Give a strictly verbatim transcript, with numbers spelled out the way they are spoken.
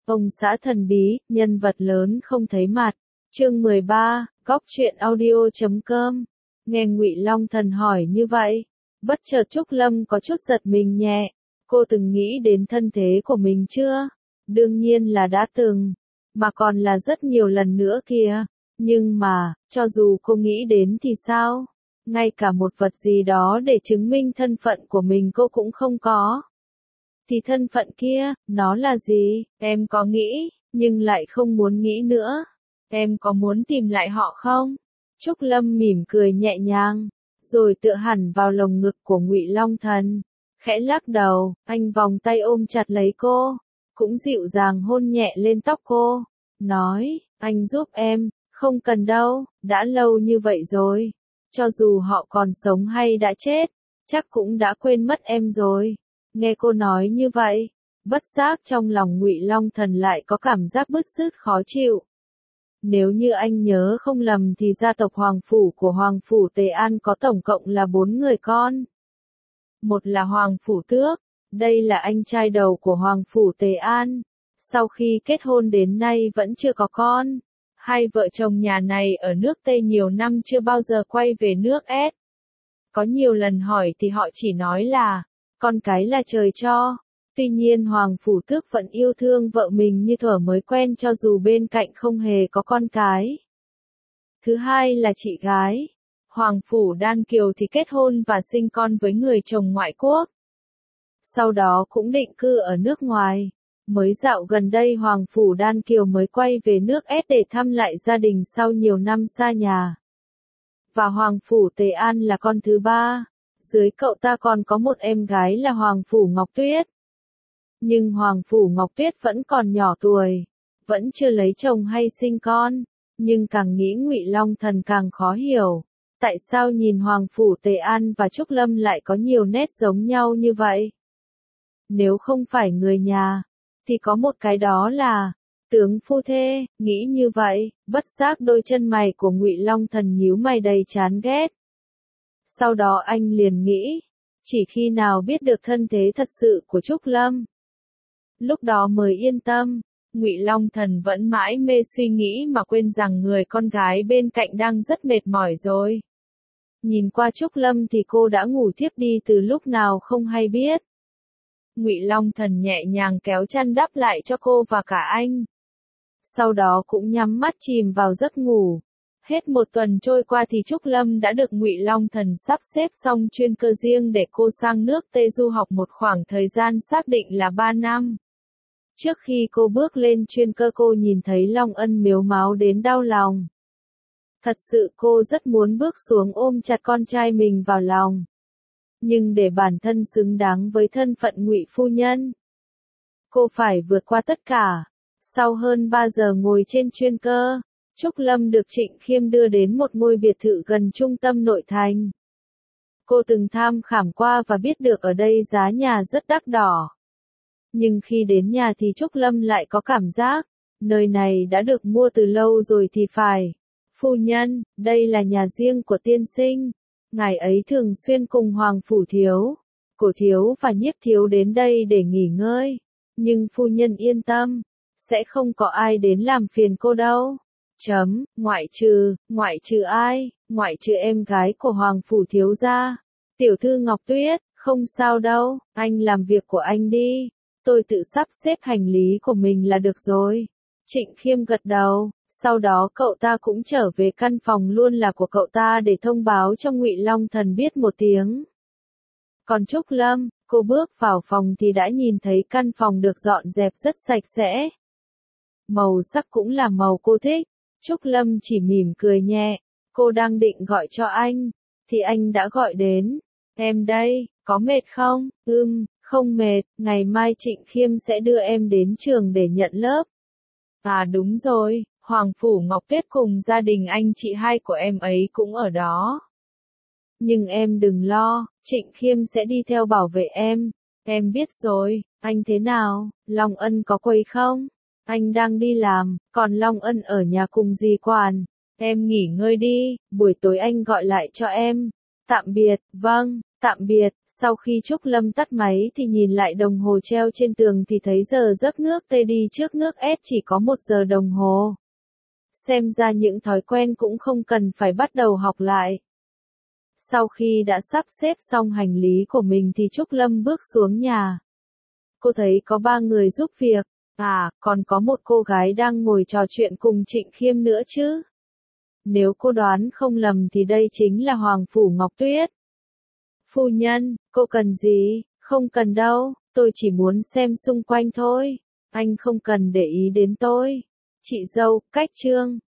Ông xã thần bí, nhân vật lớn không thấy mặt. Chương mười ba, Góc truyện audio chấm com. Nghe Ngụy Long Thần hỏi như vậy, bất chợt Trúc Lâm có chút giật mình nhẹ. Cô từng nghĩ đến thân thế của mình chưa? Đương nhiên là đã từng, mà còn là rất nhiều lần nữa kìa. Nhưng mà, cho dù cô nghĩ đến thì sao? Ngay cả một vật gì đó để chứng minh thân phận của mình cô cũng không có. Thì thân phận kia, nó là gì? Em có nghĩ, nhưng lại không muốn nghĩ nữa. Em có muốn tìm lại họ không? Trúc Lâm mỉm cười nhẹ nhàng, rồi tựa hẳn vào lồng ngực của Ngụy Long Thần. Khẽ lắc đầu, anh vòng tay ôm chặt lấy cô, cũng dịu dàng hôn nhẹ lên tóc cô. Nói, anh giúp em, không cần đâu, đã lâu như vậy rồi. Cho dù họ còn sống hay đã chết, chắc cũng đã quên mất em rồi. Nghe cô nói như vậy, bất giác trong lòng Ngụy Long Thần lại có cảm giác bứt rứt khó chịu. Nếu như anh nhớ không lầm thì gia tộc Hoàng Phủ của Hoàng Phủ Tề An có tổng cộng là bốn người con. Một là Hoàng Phủ Tước, đây là anh trai đầu của Hoàng Phủ Tề An. Sau khi kết hôn đến nay vẫn chưa có con. Hai vợ chồng nhà này ở nước Tây nhiều năm chưa bao giờ quay về nước S. Có nhiều lần hỏi thì họ chỉ nói là, con cái là trời cho. Tuy nhiên Hoàng Phủ Tước vẫn yêu thương vợ mình như thuở mới quen cho dù bên cạnh không hề có con cái. Thứ hai là chị gái. Hoàng Phủ Đan Kiều thì kết hôn và sinh con với người chồng ngoại quốc. Sau đó cũng định cư ở nước ngoài. Mới dạo gần đây Hoàng Phủ Đan Kiều mới quay về nước S để thăm lại gia đình sau nhiều năm xa nhà. Và Hoàng Phủ Tề An là con thứ ba. Dưới cậu ta còn có một em gái là Hoàng Phủ Ngọc Tuyết. Nhưng Hoàng Phủ Ngọc Tuyết vẫn còn nhỏ tuổi, vẫn chưa lấy chồng hay sinh con. Nhưng càng nghĩ Ngụy Long Thần càng khó hiểu. Tại sao nhìn Hoàng Phủ Tề An và Trúc Lâm lại có nhiều nét giống nhau như vậy? Nếu không phải người nhà, thì có một cái đó là tướng phu thê. Nghĩ như vậy, bất giác đôi chân mày của Ngụy Long Thần nhíu mày đầy chán ghét. Sau đó anh liền nghĩ, chỉ khi nào biết được thân thế thật sự của Trúc Lâm, lúc đó mới yên tâm. Ngụy Long Thần vẫn mãi mê suy nghĩ mà quên rằng người con gái bên cạnh đang rất mệt mỏi rồi. Nhìn qua Trúc Lâm thì cô đã ngủ thiếp đi từ lúc nào không hay biết. Ngụy Long Thần nhẹ nhàng kéo chăn đắp lại cho cô và cả anh. Sau đó cũng nhắm mắt chìm vào giấc ngủ. Hết một tuần trôi qua thì Trúc Lâm đã được Ngụy Long Thần sắp xếp xong chuyên cơ riêng để cô sang nước Tây du học một khoảng thời gian xác định là ba năm. Trước khi cô bước lên chuyên cơ cô nhìn thấy Long Ân mếu máo đến đau lòng. Thật sự cô rất muốn bước xuống ôm chặt con trai mình vào lòng. Nhưng để bản thân xứng đáng với thân phận Ngụy phu nhân, cô phải vượt qua tất cả. Sau hơn ba giờ ngồi trên chuyên cơ, Trúc Lâm được Trịnh Khiêm đưa đến một ngôi biệt thự gần trung tâm nội thành. Cô từng tham khảo qua và biết được ở đây giá nhà rất đắt đỏ. Nhưng khi đến nhà thì Trúc Lâm lại có cảm giác, nơi này đã được mua từ lâu rồi thì phải. Phu nhân, đây là nhà riêng của tiên sinh. Ngài ấy thường xuyên cùng Hoàng Phủ Thiếu, Cổ Thiếu và Nhiếp Thiếu đến đây để nghỉ ngơi. Nhưng phu nhân yên tâm, sẽ không có ai đến làm phiền cô đâu. Chấm, ngoại trừ, ngoại trừ ai, ngoại trừ em gái của Hoàng Phủ Thiếu gia. Tiểu thư Ngọc Tuyết, không sao đâu, anh làm việc của anh đi. Tôi tự sắp xếp hành lý của mình là được rồi. Trịnh Khiêm gật đầu, sau đó cậu ta cũng trở về căn phòng luôn là của cậu ta để thông báo cho Ngụy Long Thần biết một tiếng. Còn Trúc Lâm, cô bước vào phòng thì đã nhìn thấy căn phòng được dọn dẹp rất sạch sẽ. Màu sắc cũng là màu cô thích. Trúc Lâm chỉ mỉm cười nhẹ, cô đang định gọi cho anh, thì anh đã gọi đến. Em đây, có mệt không? Ừm, không mệt, ngày mai Trịnh Khiêm sẽ đưa em đến trường để nhận lớp. À đúng rồi, Hoàng Phủ Ngọc Tuyết cùng gia đình anh chị hai của em ấy cũng ở đó. Nhưng em đừng lo, Trịnh Khiêm sẽ đi theo bảo vệ em. Em biết rồi, anh thế nào, Long Ân có quấy không? Anh đang đi làm, còn Long Ân ở nhà cùng dì quản. Em nghỉ ngơi đi, buổi tối anh gọi lại cho em. Tạm biệt, vâng. Tạm biệt, sau khi Trúc Lâm tắt máy thì nhìn lại đồng hồ treo trên tường thì thấy giờ giấc nước T đi trước nước S chỉ có một giờ đồng hồ. Xem ra những thói quen cũng không cần phải bắt đầu học lại. Sau khi đã sắp xếp xong hành lý của mình thì Trúc Lâm bước xuống nhà. Cô thấy có ba người giúp việc, à, còn có một cô gái đang ngồi trò chuyện cùng Trịnh Khiêm nữa chứ. Nếu cô đoán không lầm thì đây chính là Hoàng Phủ Ngọc Tuyết. Phu nhân, cô cần gì? Không cần đâu, tôi chỉ muốn xem xung quanh thôi. Anh không cần để ý đến tôi. Chị dâu, cách chương.